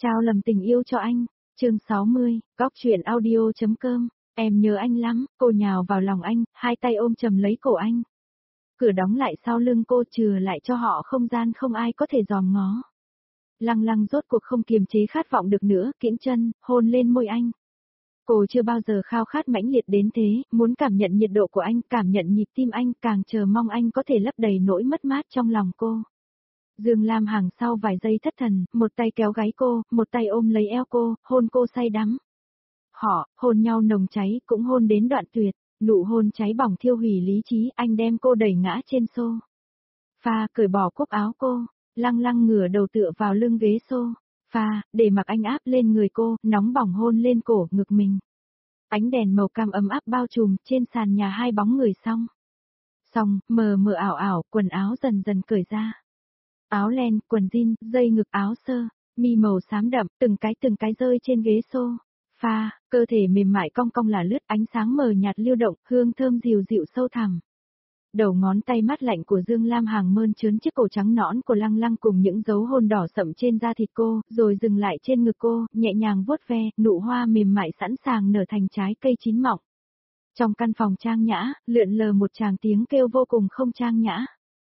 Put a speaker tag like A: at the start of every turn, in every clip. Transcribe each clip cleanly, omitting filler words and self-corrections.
A: Trao lầm tình yêu cho anh. Chương 60, Góc truyện audio.com. Em nhớ anh lắm, cô nhào vào lòng anh, hai tay ôm chầm lấy cổ anh. Cửa đóng lại sau lưng cô, chừa lại cho họ không gian không ai có thể dòm ngó. Lăng Lăng rốt cuộc không kiềm chế khát vọng được nữa, kiễng chân, hôn lên môi anh. Cô chưa bao giờ khao khát mãnh liệt đến thế, muốn cảm nhận nhiệt độ của anh, cảm nhận nhịp tim anh, càng chờ mong anh có thể lấp đầy nỗi mất mát trong lòng cô. Dương Lam Hằng sau vài giây thất thần, một tay kéo gáy cô, một tay ôm lấy eo cô, hôn cô say đắm. Họ, hôn nhau nồng cháy, cũng hôn đến đoạn tuyệt, nụ hôn cháy bỏng thiêu hủy lý trí, anh đem cô đẩy ngã trên xô. Pha, cởi bỏ cúc áo cô, Lăng Lăng ngửa đầu tựa vào lưng ghế xô. Pha, để mặc anh áp lên người cô, nóng bỏng hôn lên cổ, ngực mình. Ánh đèn màu cam ấm áp bao trùm, trên sàn nhà hai bóng người xong, mờ mờ ảo ảo, quần áo dần dần cởi ra. Áo len, quần jean, dây ngực áo sơ, mi màu xám đậm, từng cái rơi trên ghế xô. Pha, cơ thể mềm mại cong cong là lướt, ánh sáng mờ nhạt lưu động, hương thơm dịu dịu sâu thẳm. Đầu ngón tay mát lạnh của Dương Lam Hằng mơn trớn chiếc cổ trắng nõn của Lăng Lăng cùng những dấu hôn đỏ sậm trên da thịt cô, rồi dừng lại trên ngực cô, nhẹ nhàng vuốt ve, nụ hoa mềm mại sẵn sàng nở thành trái cây chín mọng. Trong căn phòng trang nhã, lượn lờ một tràng tiếng kêu vô cùng không trang nhã.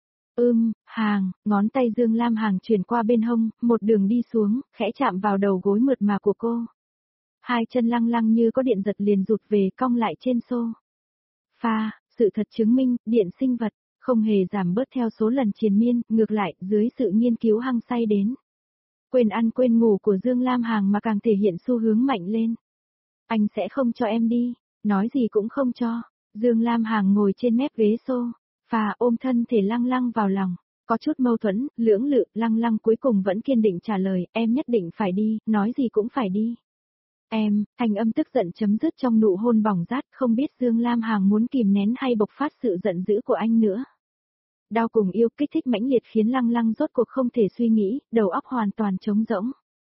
A: Hàng, ngón tay Dương Lam Hằng chuyển qua bên hông, một đường đi xuống, khẽ chạm vào đầu gối mượt mà của cô. Hai chân Lăng Lăng như có điện giật liền rụt về cong lại trên xô. Pha, sự thật chứng minh, điện sinh vật, không hề giảm bớt theo số lần triền miên, ngược lại, dưới sự nghiên cứu hăng say đến. Quên ăn quên ngủ của Dương Lam Hằng mà càng thể hiện xu hướng mạnh lên. Anh sẽ không cho em đi, nói gì cũng không cho. Dương Lam Hằng ngồi trên mép ghế xô. Pha ôm thân thể Lăng Lăng vào lòng, có chút mâu thuẫn, lưỡng lự, Lăng Lăng cuối cùng vẫn kiên định trả lời, em nhất định phải đi, nói gì cũng phải đi. Em, thanh âm tức giận chấm dứt trong nụ hôn bỏng rát, không biết Dương Lam Hằng muốn kìm nén hay bộc phát sự giận dữ của anh nữa. Đau cùng yêu kích thích mãnh liệt khiến Lăng Lăng rốt cuộc không thể suy nghĩ, đầu óc hoàn toàn trống rỗng.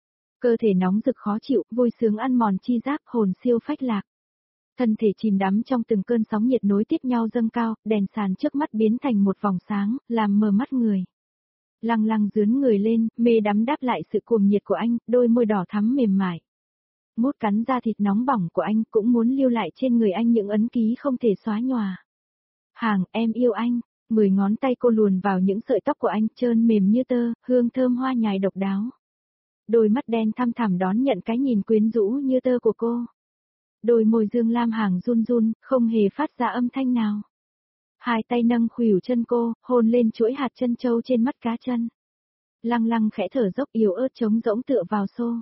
A: Cơ thể nóng rực khó chịu, vui sướng ăn mòn chi giác, hồn siêu phách lạc. Thân thể chìm đắm trong từng cơn sóng nhiệt nối tiếp nhau dâng cao, đèn sàn trước mắt biến thành một vòng sáng, làm mờ mắt người. Lăng Lăng dướn người lên, mê đắm đáp lại sự cuồng nhiệt của anh, đôi môi đỏ thắm mềm mại. Mút cắn da thịt nóng bỏng của anh, cũng muốn lưu lại trên người anh những ấn ký không thể xóa nhòa. Hàng, em yêu anh. 10 ngón tay cô luồn vào những sợi tóc của anh, trơn mềm như tơ, hương thơm hoa nhài độc đáo. Đôi mắt đen thăm thẳm đón nhận cái nhìn quyến rũ như tơ của cô. Đôi môi Dương Lam Hằng run run, không hề phát ra âm thanh nào. Hai tay nâng khuỷu chân cô, hôn lên chuỗi hạt chân châu trên mắt cá chân. Lăng Lăng khẽ thở dốc yếu ớt trống rỗng tựa vào xô.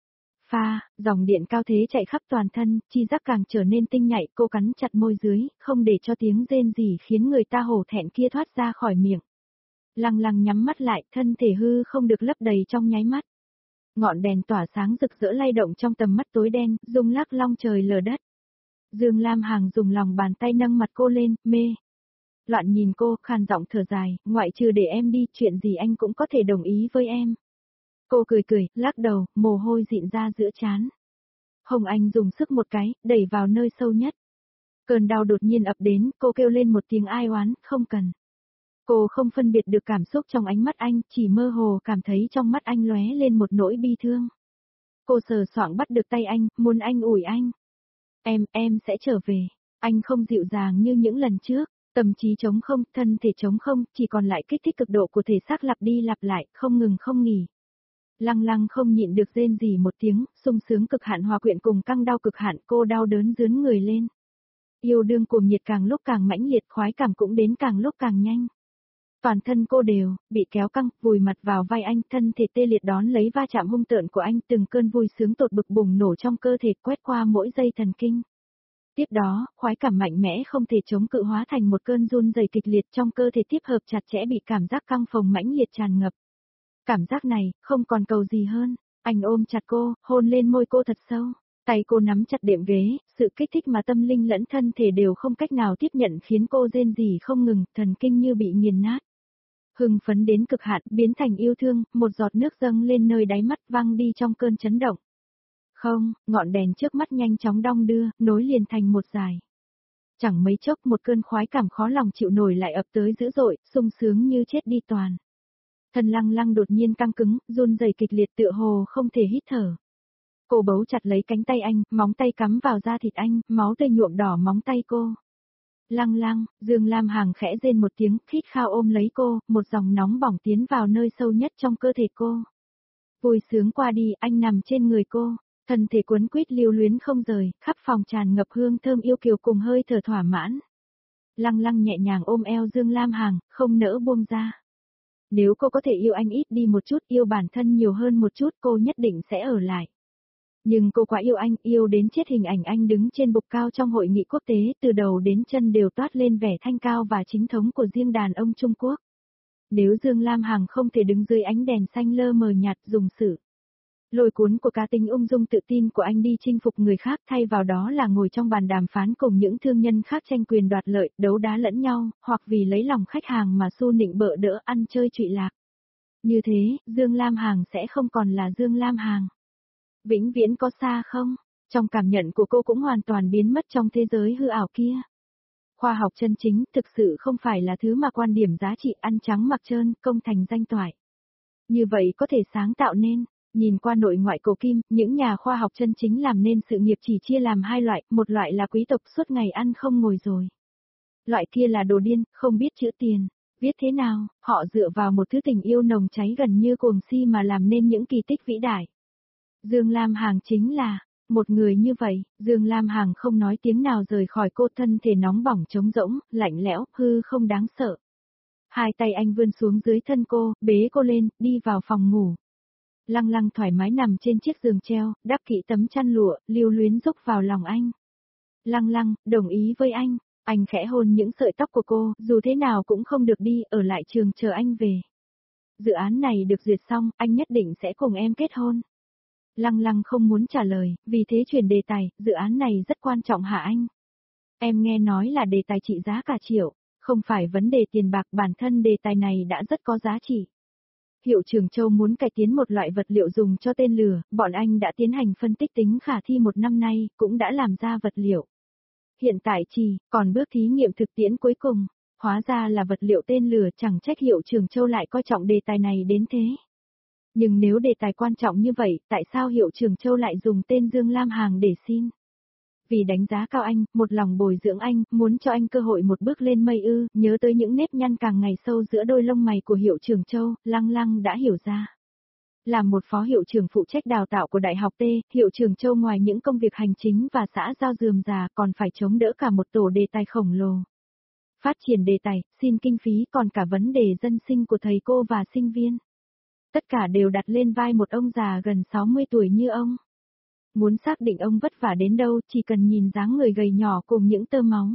A: Pha, dòng điện cao thế chạy khắp toàn thân, chi giác càng trở nên tinh nhạy, cô cắn chặt môi dưới, không để cho tiếng rên rỉ khiến người ta hổ thẹn kia thoát ra khỏi miệng. Lăng Lăng nhắm mắt lại, thân thể hư không được lấp đầy trong nháy mắt. Ngọn đèn tỏa sáng rực rỡ lay động trong tầm mắt tối đen, rung lắc long trời lở đất. Dương Lam Hằng dùng lòng bàn tay nâng mặt cô lên, mê. Loạn nhìn cô, khàn giọng thở dài, ngoại trừ để em đi, chuyện gì anh cũng có thể đồng ý với em. Cô cười, lắc đầu, mồ hôi dịn ra giữa trán. Hồng Anh dùng sức một cái, đẩy vào nơi sâu nhất. Cơn đau đột nhiên ập đến, cô kêu lên một tiếng ai oán, không cần. Cô không phân biệt được cảm xúc trong ánh mắt anh, chỉ mơ hồ cảm thấy trong mắt anh lóe lên một nỗi bi thương. Cô sờ soạng bắt được tay anh, muốn anh ủi anh. Em sẽ trở về. Anh không dịu dàng như những lần trước, tâm trí trống không, thân thể trống không, chỉ còn lại kích thích cực độ của thể xác lặp đi lặp lại, không ngừng không nghỉ. Lăng Lăng không nhịn được rên rỉ một tiếng, sung sướng cực hạn hòa quyện cùng căng đau cực hạn, cô đau đớn dướn người lên. Yêu đương cuồng nhiệt càng lúc càng mãnh liệt, khoái cảm cũng đến càng lúc càng nhanh. Toàn thân cô đều, bị kéo căng, vùi mặt vào vai anh, thân thể tê liệt đón lấy va chạm hung tợn của anh, từng cơn vui sướng tột bực bùng nổ trong cơ thể quét qua mỗi dây thần kinh. Tiếp đó, khoái cảm mạnh mẽ không thể chống cự hóa thành một cơn run rẩy kịch liệt trong cơ thể tiếp hợp chặt chẽ bị cảm giác căng phồng mãnh liệt tràn ngập. Cảm giác này, không còn cầu gì hơn. Anh ôm chặt cô, hôn lên môi cô thật sâu. Tay cô nắm chặt đệm ghế, sự kích thích mà tâm linh lẫn thân thể đều không cách nào tiếp nhận khiến cô rên rỉ không ngừng, thần kinh như bị nghiền nát. Hưng phấn đến cực hạn, biến thành yêu thương, một giọt nước dâng lên nơi đáy mắt văng đi trong cơn chấn động. Không, ngọn đèn trước mắt nhanh chóng đong đưa, nối liền thành một dải. Chẳng mấy chốc một cơn khoái cảm khó lòng chịu nổi lại ập tới dữ dội, sung sướng như chết đi toàn. Thân Lăng Lăng đột nhiên căng cứng, run rẩy kịch liệt tựa hồ không thể hít thở. Cô bấu chặt lấy cánh tay anh, móng tay cắm vào da thịt anh, máu tươi nhuộm đỏ móng tay cô. Lăng Lăng, Dương Lam Hằng khẽ rên một tiếng, khít khao ôm lấy cô, một dòng nóng bỏng tiến vào nơi sâu nhất trong cơ thể cô. Vui sướng qua đi, anh nằm trên người cô, thân thể cuốn quýt lưu luyến không rời, khắp phòng tràn ngập hương thơm yêu kiều cùng hơi thở thỏa mãn. Lăng Lăng nhẹ nhàng ôm eo Dương Lam Hằng, không nỡ buông ra. Nếu cô có thể yêu anh ít đi một chút, yêu bản thân nhiều hơn một chút, cô nhất định sẽ ở lại. Nhưng cô quá yêu anh, yêu đến chết. Hình ảnh anh đứng trên bục cao trong hội nghị quốc tế, từ đầu đến chân đều toát lên vẻ thanh cao và chính thống của riêng đàn ông Trung Quốc. Nếu Dương Lam Hằng không thể đứng dưới ánh đèn xanh lơ mờ nhạt dùng sự lôi cuốn của cá tính ung dung tự tin của anh đi chinh phục người khác, thay vào đó là ngồi trong bàn đàm phán cùng những thương nhân khác tranh quyền đoạt lợi, đấu đá lẫn nhau, hoặc vì lấy lòng khách hàng mà xu nịnh bợ đỡ ăn chơi trụy lạc. Như thế, Dương Lam Hằng sẽ không còn là Dương Lam Hằng. Vĩnh viễn có xa không? Trong cảm nhận của cô cũng hoàn toàn biến mất trong thế giới hư ảo kia. Khoa học chân chính thực sự không phải là thứ mà quan điểm giá trị ăn trắng mặc trơn, công thành danh toại. Như vậy có thể sáng tạo nên, nhìn qua nội ngoại cổ kim, những nhà khoa học chân chính làm nên sự nghiệp chỉ chia làm hai loại, một loại là quý tộc suốt ngày ăn không ngồi rồi. Loại kia là đồ điên, không biết chữ tiền, viết thế nào, họ dựa vào một thứ tình yêu nồng cháy gần như cuồng si mà làm nên những kỳ tích vĩ đại. Dương Lam Hằng chính là một người như vậy. Dương Lam Hằng không nói tiếng nào rời khỏi cô, thân thể nóng bỏng trống rỗng, lạnh lẽo, hư không đáng sợ. Hai tay anh vươn xuống dưới thân cô, bế cô lên, đi vào phòng ngủ. Lăng Lăng thoải mái nằm trên chiếc giường treo, đắp kỹ tấm chăn lụa, lưu luyến rúc vào lòng anh. Lăng Lăng, đồng ý với anh khẽ hôn những sợi tóc của cô, dù thế nào cũng không được đi, ở lại trường chờ anh về. Dự án này được duyệt xong, anh nhất định sẽ cùng em kết hôn. Lăng Lăng không muốn trả lời, vì thế chuyển đề tài, dự án này rất quan trọng hả anh? Em nghe nói là đề tài trị giá cả triệu, không phải vấn đề tiền bạc, bản thân đề tài này đã rất có giá trị. Hiệu trưởng Châu muốn cải tiến một loại vật liệu dùng cho tên lửa, bọn anh đã tiến hành phân tích tính khả thi một năm nay, cũng đã làm ra vật liệu. Hiện tại chỉ còn bước thí nghiệm thực tiễn cuối cùng, hóa ra là vật liệu tên lửa, chẳng trách hiệu trưởng Châu lại coi trọng đề tài này đến thế. Nhưng nếu đề tài quan trọng như vậy, tại sao hiệu trưởng Châu lại dùng tên Dương Lam Hằng để xin? Vì đánh giá cao anh, một lòng bồi dưỡng anh, muốn cho anh cơ hội một bước lên mây ư, nhớ tới những nếp nhăn càng ngày sâu giữa đôi lông mày của hiệu trưởng Châu, Lăng Lăng đã hiểu ra. Làm một phó hiệu trưởng phụ trách đào tạo của Đại học T, hiệu trưởng Châu ngoài những công việc hành chính và xã giao rườm rà còn phải chống đỡ cả một tổ đề tài khổng lồ. Phát triển đề tài, xin kinh phí, còn cả vấn đề dân sinh của thầy cô và sinh viên. Tất cả đều đặt lên vai một ông già gần 60 tuổi như ông. Muốn xác định ông vất vả đến đâu, chỉ cần nhìn dáng người gầy nhỏ cùng những tơ máu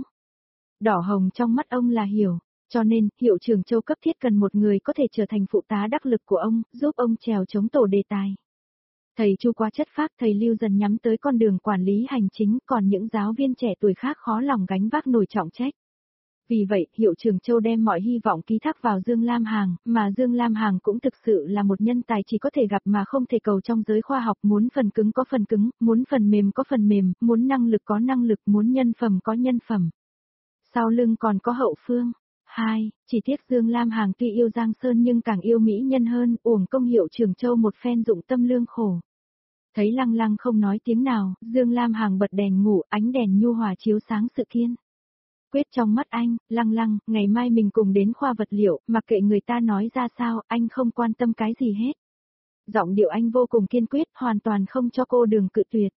A: đỏ hồng trong mắt ông là hiểu. Cho nên, hiệu trưởng Châu cấp thiết cần một người có thể trở thành phụ tá đắc lực của ông, giúp ông trèo chống tổ đề tài. Thầy Chu quá chất phác, thầy Lưu dần nhắm tới con đường quản lý hành chính, còn những giáo viên trẻ tuổi khác khó lòng gánh vác nổi trọng trách. Vì vậy, hiệu trưởng Châu đem mọi hy vọng ký thác vào Dương Lam Hằng, mà Dương Lam Hằng cũng thực sự là một nhân tài chỉ có thể gặp mà không thể cầu trong giới khoa học, muốn phần cứng có phần cứng, muốn phần mềm có phần mềm, muốn năng lực có năng lực, muốn nhân phẩm có nhân phẩm. Sau lưng còn có hậu phương. 2. Chỉ tiếc Dương Lam Hằng tuy yêu Giang Sơn nhưng càng yêu mỹ nhân hơn, uổng công hiệu trưởng Châu một phen dụng tâm lương khổ. Thấy Lăng Lăng không nói tiếng nào, Dương Lam Hằng bật đèn ngủ, ánh đèn nhu hòa chiếu sáng sự kiên quyết trong mắt anh. Lăng Lăng, ngày mai mình cùng đến khoa vật liệu, mặc kệ người ta nói ra sao, anh không quan tâm cái gì hết. Giọng điệu anh vô cùng kiên quyết, hoàn toàn không cho cô đường cự tuyệt.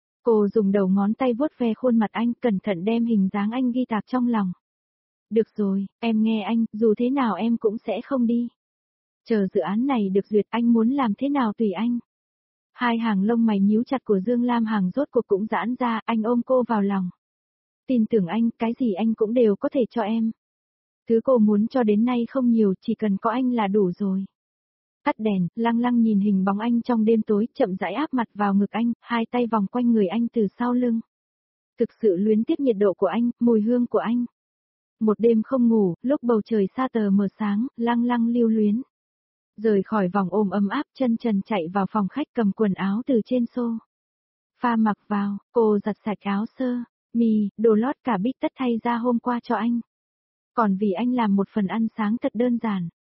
A: Cô dùng đầu ngón tay vuốt ve khuôn mặt anh, cẩn thận đem hình dáng anh ghi tạc trong lòng. Được rồi, em nghe anh, dù thế nào em cũng sẽ không đi. Chờ dự án này được duyệt, anh muốn làm thế nào tùy anh. Hai hàng lông mày nhíu chặt của Dương Lam Hằng rốt cuộc cũng giãn ra, anh ôm cô vào lòng. Tin tưởng anh, cái gì anh cũng đều có thể cho em. Thứ cô muốn cho đến nay không nhiều, chỉ cần có anh là đủ rồi. Tắt đèn, Lăng Lăng nhìn hình bóng anh trong đêm tối, chậm rãi áp mặt vào ngực anh, hai tay vòng quanh người anh từ sau lưng. Thực sự luyến tiếc nhiệt độ của anh, mùi hương của anh. Một đêm không ngủ, lúc bầu trời sa tờ mờ sáng, Lăng Lăng lưu luyến. Rời khỏi vòng ôm ấm áp, chân trần chạy vào phòng khách cầm quần áo từ trên xô pha mặc vào, cô giặt sạch áo sơ mi, đồ lót cả bít tất thay ra hôm qua cho anh. Còn vì anh làm một phần ăn sáng thật đơn giản,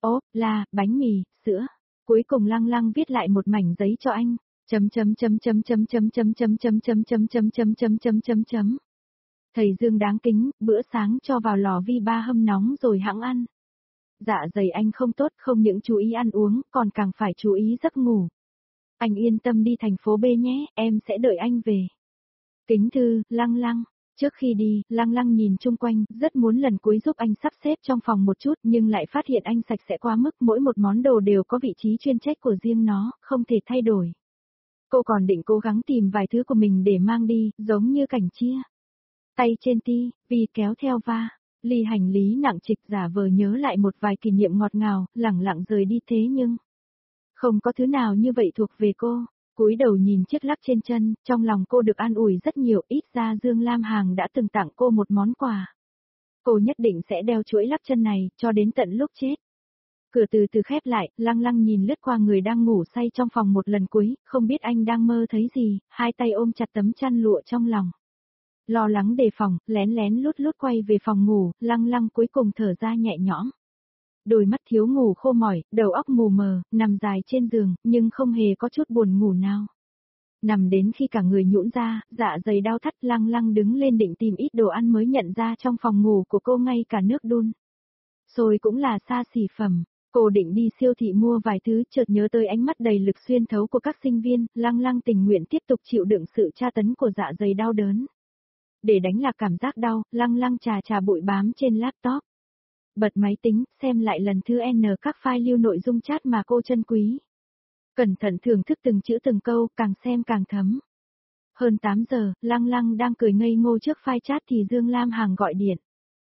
A: Ốp, la, bánh mì, sữa. Cuối cùng Lăng Lăng viết lại một mảnh giấy cho anh. Chấm chấm chấm chấm chấm chấm chấm chấm chấm chấm chấm chấm chấm chấm chấm chấm chấm. Thầy Dương đáng kính, bữa sáng cho vào lò vi ba hâm nóng rồi hẵng ăn. Dạ dày anh không tốt, không những chú ý ăn uống, còn càng phải chú ý giấc ngủ. Anh yên tâm đi thành phố B nhé, em sẽ đợi anh về. Kính thư, Lăng Lăng. Trước khi đi, Lăng Lăng nhìn chung quanh, rất muốn lần cuối giúp anh sắp xếp trong phòng một chút nhưng lại phát hiện anh sạch sẽ quá mức, mỗi một món đồ đều có vị trí chuyên trách của riêng nó, không thể thay đổi. Cô còn định cố gắng tìm vài thứ của mình để mang đi, giống như cảnh chia. Tay trên ti, vì kéo theo va, ly hành lý nặng trịch giả vờ nhớ lại một vài kỷ niệm ngọt ngào, lẳng lặng rời đi thế nhưng không có thứ nào như vậy thuộc về cô. Cúi đầu nhìn chiếc lắc trên chân, trong lòng cô được an ủi rất nhiều, ít ra Dương Lam Hằng đã từng tặng cô một món quà. Cô nhất định sẽ đeo chuỗi lắc chân này, cho đến tận lúc chết. Cửa từ từ khép lại, Lăng Lăng nhìn lướt qua người đang ngủ say trong phòng một lần cuối, không biết anh đang mơ thấy gì, hai tay ôm chặt tấm chăn lụa trong lòng. Lo lắng đề phòng, lén lén lút lút quay về phòng ngủ, Lăng Lăng cuối cùng thở ra nhẹ nhõm. Đôi mắt thiếu ngủ khô mỏi, đầu óc mù mờ, nằm dài trên giường, nhưng không hề có chút buồn ngủ nào. Nằm đến khi cả người nhũn ra, dạ dày đau thắt, Lăng Lăng đứng lên định tìm ít đồ ăn mới nhận ra trong phòng ngủ của cô ngay cả nước đun. Xôi cũng là xa xỉ phẩm. Cô định đi siêu thị mua vài thứ, chợt nhớ tới ánh mắt đầy lực xuyên thấu của các sinh viên, Lăng Lăng tình nguyện tiếp tục chịu đựng sự tra tấn của dạ dày đau đớn. Để đánh lạc cảm giác đau, Lăng Lăng chà bụi bám trên laptop. Bật máy tính, xem lại lần thứ N các file lưu nội dung chat mà cô trân quý. Cẩn thận thưởng thức từng chữ từng câu, càng xem càng thấm. Hơn 8 giờ, Lăng Lăng đang cười ngây ngô trước file chat thì Dương Lam Hằng gọi điện.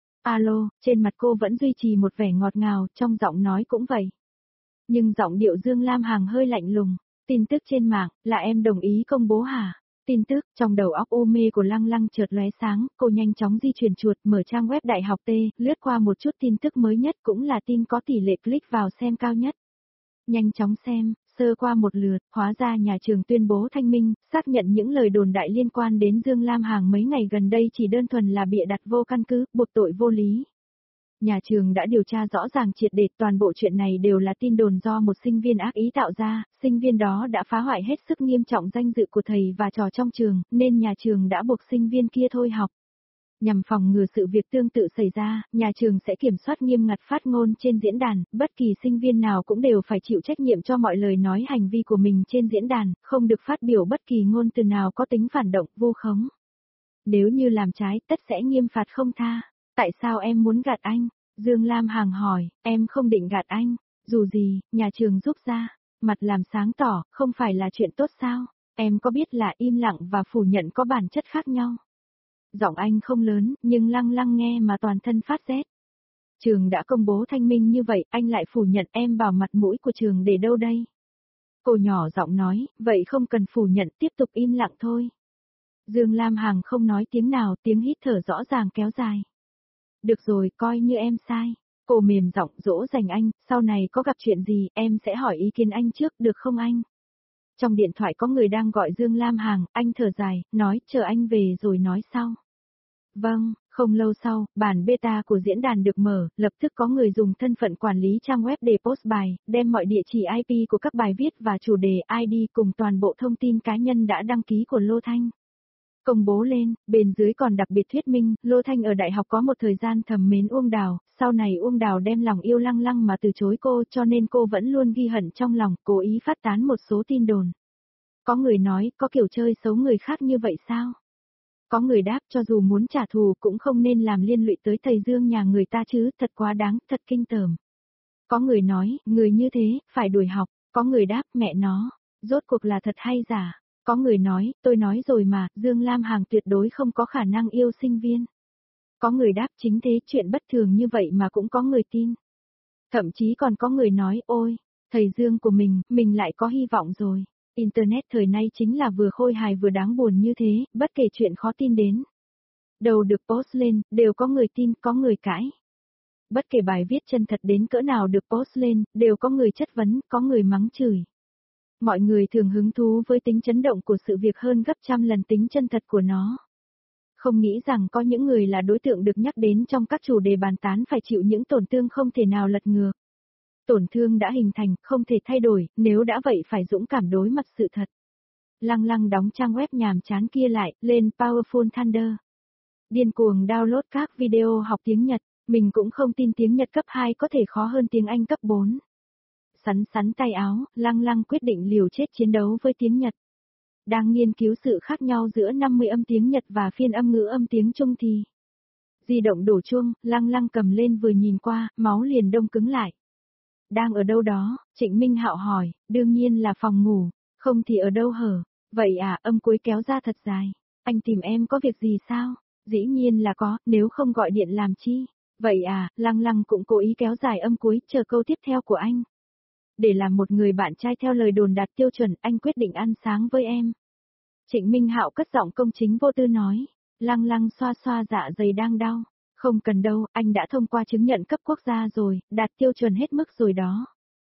A: Alo, trên mặt cô vẫn duy trì một vẻ ngọt ngào, trong giọng nói cũng vậy. Nhưng giọng điệu Dương Lam Hằng hơi lạnh lùng. Tin tức trên mạng, là em đồng ý công bố hả? Tin tức, trong đầu óc u mê của Lăng Lăng chợt lóe sáng, cô nhanh chóng di chuyển chuột, mở trang web Đại học T, lướt qua một chút tin tức mới nhất cũng là tin có tỷ lệ click vào xem cao nhất. Nhanh chóng xem, sơ qua một lượt, hóa ra nhà trường tuyên bố thanh minh, xác nhận những lời đồn đại liên quan đến Dương Lam Hằng mấy ngày gần đây chỉ đơn thuần là bịa đặt vô căn cứ, buộc tội vô lý. Nhà trường đã điều tra rõ ràng triệt để, toàn bộ chuyện này đều là tin đồn do một sinh viên ác ý tạo ra, sinh viên đó đã phá hoại hết sức nghiêm trọng danh dự của thầy và trò trong trường, nên nhà trường đã buộc sinh viên kia thôi học. Nhằm phòng ngừa sự việc tương tự xảy ra, nhà trường sẽ kiểm soát nghiêm ngặt phát ngôn trên diễn đàn, bất kỳ sinh viên nào cũng đều phải chịu trách nhiệm cho mọi lời nói hành vi của mình trên diễn đàn, không được phát biểu bất kỳ ngôn từ nào có tính phản động, vu khống. Nếu như làm trái, tất sẽ nghiêm phạt không tha. Tại sao em muốn gạt anh? Dương Lam Hằng hỏi, em không định gạt anh, dù gì, nhà trường giúp ra, mặt làm sáng tỏ, không phải là chuyện tốt sao? Em có biết là im lặng và phủ nhận có bản chất khác nhau? Giọng anh không lớn, nhưng Lăng Lăng nghe mà toàn thân phát rét. Trường đã công bố thanh minh như vậy, anh lại phủ nhận, em vào mặt mũi của trường để đâu đây? Cô nhỏ giọng nói, vậy không cần phủ nhận, tiếp tục im lặng thôi. Dương Lam Hằng không nói tiếng nào, tiếng hít thở rõ ràng kéo dài. Được rồi, coi như em sai. Cô mềm giọng dỗ dành anh, sau này có gặp chuyện gì, em sẽ hỏi ý kiến anh trước, được không anh? Trong điện thoại có người đang gọi Dương Lam Hằng, anh thở dài, nói, chờ anh về rồi nói sau. Vâng, không lâu sau, bản beta của diễn đàn được mở, lập tức có người dùng thân phận quản lý trang web để post bài, đem mọi địa chỉ IP của các bài viết và chủ đề ID cùng toàn bộ thông tin cá nhân đã đăng ký của Lô Thanh. Công bố lên, bên dưới còn đặc biệt thuyết minh, Lô Thanh ở đại học có một thời gian thầm mến Uông Đào, sau này Uông Đào đem lòng yêu Lăng Lăng mà từ chối cô cho nên cô vẫn luôn ghi hận trong lòng, cố ý phát tán một số tin đồn. Có người nói, có kiểu chơi xấu người khác như vậy sao? Có người đáp cho dù muốn trả thù cũng không nên làm liên lụy tới thầy Dương nhà người ta chứ, thật quá đáng, thật kinh tởm. Có người nói, người như thế, phải đuổi học, có người đáp mẹ nó, rốt cuộc là thật hay giả. Có người nói, tôi nói rồi mà, Dương Lam Hằng tuyệt đối không có khả năng yêu sinh viên. Có người đáp chính thế, chuyện bất thường như vậy mà cũng có người tin. Thậm chí còn có người nói, ôi, thầy Dương của mình lại có hy vọng rồi. Internet thời nay chính là vừa khôi hài vừa đáng buồn như thế, bất kể chuyện khó tin đến. Đầu được post lên, đều có người tin, có người cãi. Bất kể bài viết chân thật đến cỡ nào được post lên, đều có người chất vấn, có người mắng chửi. Mọi người thường hứng thú với tính chấn động của sự việc hơn gấp trăm lần tính chân thật của nó. Không nghĩ rằng có những người là đối tượng được nhắc đến trong các chủ đề bàn tán phải chịu những tổn thương không thể nào lật ngược. Tổn thương đã hình thành, không thể thay đổi, nếu đã vậy phải dũng cảm đối mặt sự thật. Lăng Lăng đóng trang web nhàm chán kia lại, lên Powerful Thunder. Điên cuồng download các video học tiếng Nhật, mình cũng không tin tiếng Nhật cấp 2 có thể khó hơn tiếng Anh cấp 4. Sắn sắn tay áo, Lăng Lăng quyết định liều chết chiến đấu với tiếng Nhật. Đang nghiên cứu sự khác nhau giữa 50 âm tiếng Nhật và phiên âm ngữ âm tiếng Trung thì. Di động đổ chuông, Lăng Lăng cầm lên vừa nhìn qua, máu liền đông cứng lại. Đang ở đâu đó, Trịnh Minh Hạo hỏi, đương nhiên là phòng ngủ, không thì ở đâu hở. Vậy à, âm cuối kéo ra thật dài. Anh tìm em có việc gì sao? Dĩ nhiên là có, nếu không gọi điện làm chi? Vậy à, Lăng Lăng cũng cố ý kéo dài âm cuối, chờ câu tiếp theo của anh. Để làm một người bạn trai theo lời đồn đạt tiêu chuẩn, anh quyết định ăn sáng với em. Trịnh Minh Hạo cất giọng công chính vô tư nói. Lăng Lăng xoa xoa dạ dày đang đau. Không cần đâu, anh đã thông qua chứng nhận cấp quốc gia rồi, đạt tiêu chuẩn hết mức rồi đó.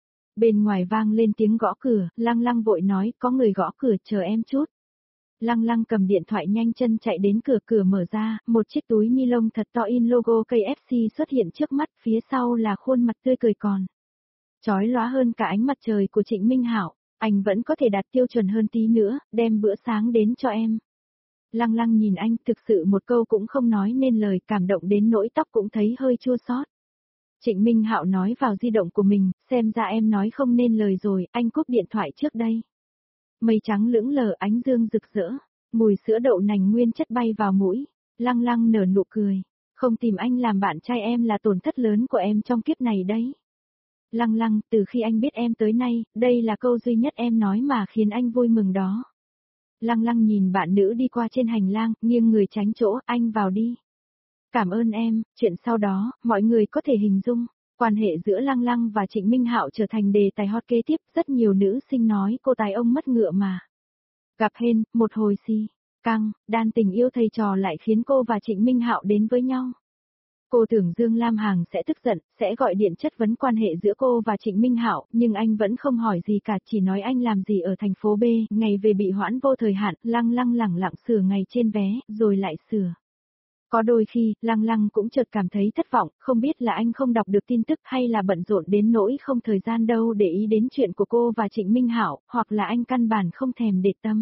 A: Bên ngoài vang lên tiếng gõ cửa, Lăng Lăng vội nói, có người gõ cửa, chờ em chút. Lăng Lăng cầm điện thoại nhanh chân chạy đến cửa, cửa mở ra, một chiếc túi ni lông thật to in logo KFC xuất hiện trước mắt, phía sau là khuôn mặt tươi cười còn. Chói lóa hơn cả ánh mặt trời của Trịnh Minh Hạo, anh vẫn có thể đạt tiêu chuẩn hơn tí nữa, đem bữa sáng đến cho em. Lăng Lăng nhìn anh, thực sự một câu cũng không nói nên lời, cảm động đến nỗi tóc cũng thấy hơi chua xót. Trịnh Minh Hạo nói vào di động của mình, xem ra em nói không nên lời rồi, anh cúp điện thoại trước đây. Mây trắng lững lờ, ánh dương rực rỡ, mùi sữa đậu nành nguyên chất bay vào mũi, Lăng Lăng nở nụ cười, không tìm anh làm bạn trai em là tổn thất lớn của em trong kiếp này đấy. Lăng Lăng, từ khi anh biết em tới nay, đây là câu duy nhất em nói mà khiến anh vui mừng đó. Lăng Lăng nhìn bạn nữ đi qua trên hành lang, nghiêng người tránh chỗ, anh vào đi. Cảm ơn em, chuyện sau đó, mọi người có thể hình dung, quan hệ giữa Lăng Lăng và Trịnh Minh Hạo trở thành đề tài hot kế tiếp, rất nhiều nữ sinh nói cô tài ông mất ngựa mà. Gặp hên, một hồi si, căng, đan tình yêu thầy trò lại khiến cô và Trịnh Minh Hạo đến với nhau. Cô tưởng Dương Lam Hằng sẽ tức giận, sẽ gọi điện chất vấn quan hệ giữa cô và Trịnh Minh Hạo, nhưng anh vẫn không hỏi gì cả, chỉ nói anh làm gì ở thành phố B, ngày về bị hoãn vô thời hạn, Lăng Lăng lẳng lặng sửa ngày trên vé, rồi lại sửa. Có đôi khi, Lăng Lăng cũng chợt cảm thấy thất vọng, không biết là anh không đọc được tin tức hay là bận rộn đến nỗi không thời gian đâu để ý đến chuyện của cô và Trịnh Minh Hạo, hoặc là anh căn bản không thèm để tâm.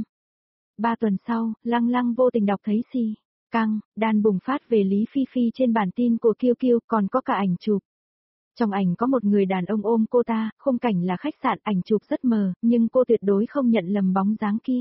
A: 3 tuần sau, Lăng Lăng vô tình đọc thấy si. Căng, đan bùng phát về Lý Phi Phi trên bản tin của Kiêu Kiêu, còn có cả ảnh chụp. Trong ảnh có một người đàn ông ôm cô ta, khung cảnh là khách sạn, ảnh chụp rất mờ, nhưng cô tuyệt đối không nhận lầm bóng dáng kia.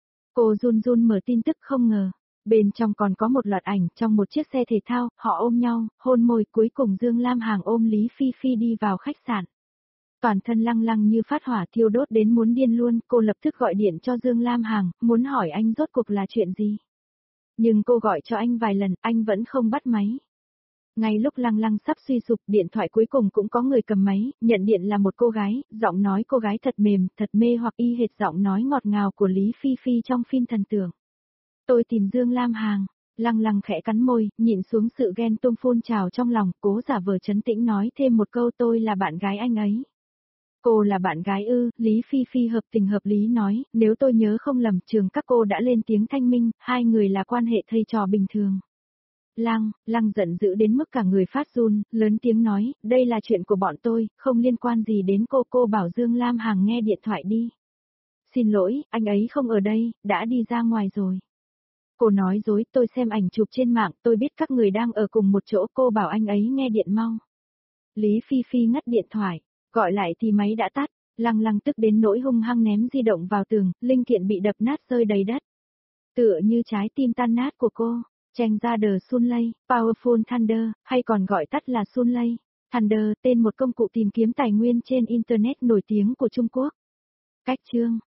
A: Cô run run mở tin tức không ngờ. Bên trong còn có một loạt ảnh trong một chiếc xe thể thao, họ ôm nhau, hôn môi, cuối cùng Dương Lam Hằng ôm Lý Phi Phi đi vào khách sạn. Toàn thân Lăng Lăng như phát hỏa thiêu đốt đến muốn điên luôn, cô lập tức gọi điện cho Dương Lam Hằng, muốn hỏi anh rốt cuộc là chuyện gì. Nhưng cô gọi cho anh vài lần, anh vẫn không bắt máy. Ngay lúc Lăng Lăng sắp suy sụp, điện thoại cuối cùng cũng có người cầm máy, nhận điện là một cô gái, giọng nói cô gái thật mềm, thật mê hoặc y hệt giọng nói ngọt ngào của Lý Phi Phi trong phim thần tượng. Tôi tìm Dương Lam Hằng. Lăng Lăng khẽ cắn môi, nhìn xuống sự ghen tuông phun trào trong lòng, cố giả vờ trấn tĩnh nói thêm một câu, tôi là bạn gái anh ấy. Cô là bạn gái ư? Lý Phi Phi hợp tình hợp lý nói, nếu tôi nhớ không lầm, trường các cô đã lên tiếng thanh minh, hai người là quan hệ thầy trò bình thường. Lăng giận dữ đến mức cả người phát run, lớn tiếng nói, đây là chuyện của bọn tôi, không liên quan gì đến cô bảo Dương Lam Hằng nghe điện thoại đi. Xin lỗi, anh ấy không ở đây, đã đi ra ngoài rồi. Cô nói dối, tôi xem ảnh chụp trên mạng, tôi biết các người đang ở cùng một chỗ, cô bảo anh ấy nghe điện mau. Lý Phi Phi ngắt điện thoại, gọi lại thì máy đã tắt, Lăng Lăng tức đến nỗi hung hăng ném di động vào tường, linh kiện bị đập nát rơi đầy đất. Tựa như trái tim tan nát của cô, tranh ra The Sunlay, Powerful Thunder, hay còn gọi tắt là Sunlay. Thunder, tên một công cụ tìm kiếm tài nguyên trên Internet nổi tiếng của Trung Quốc. Cách chương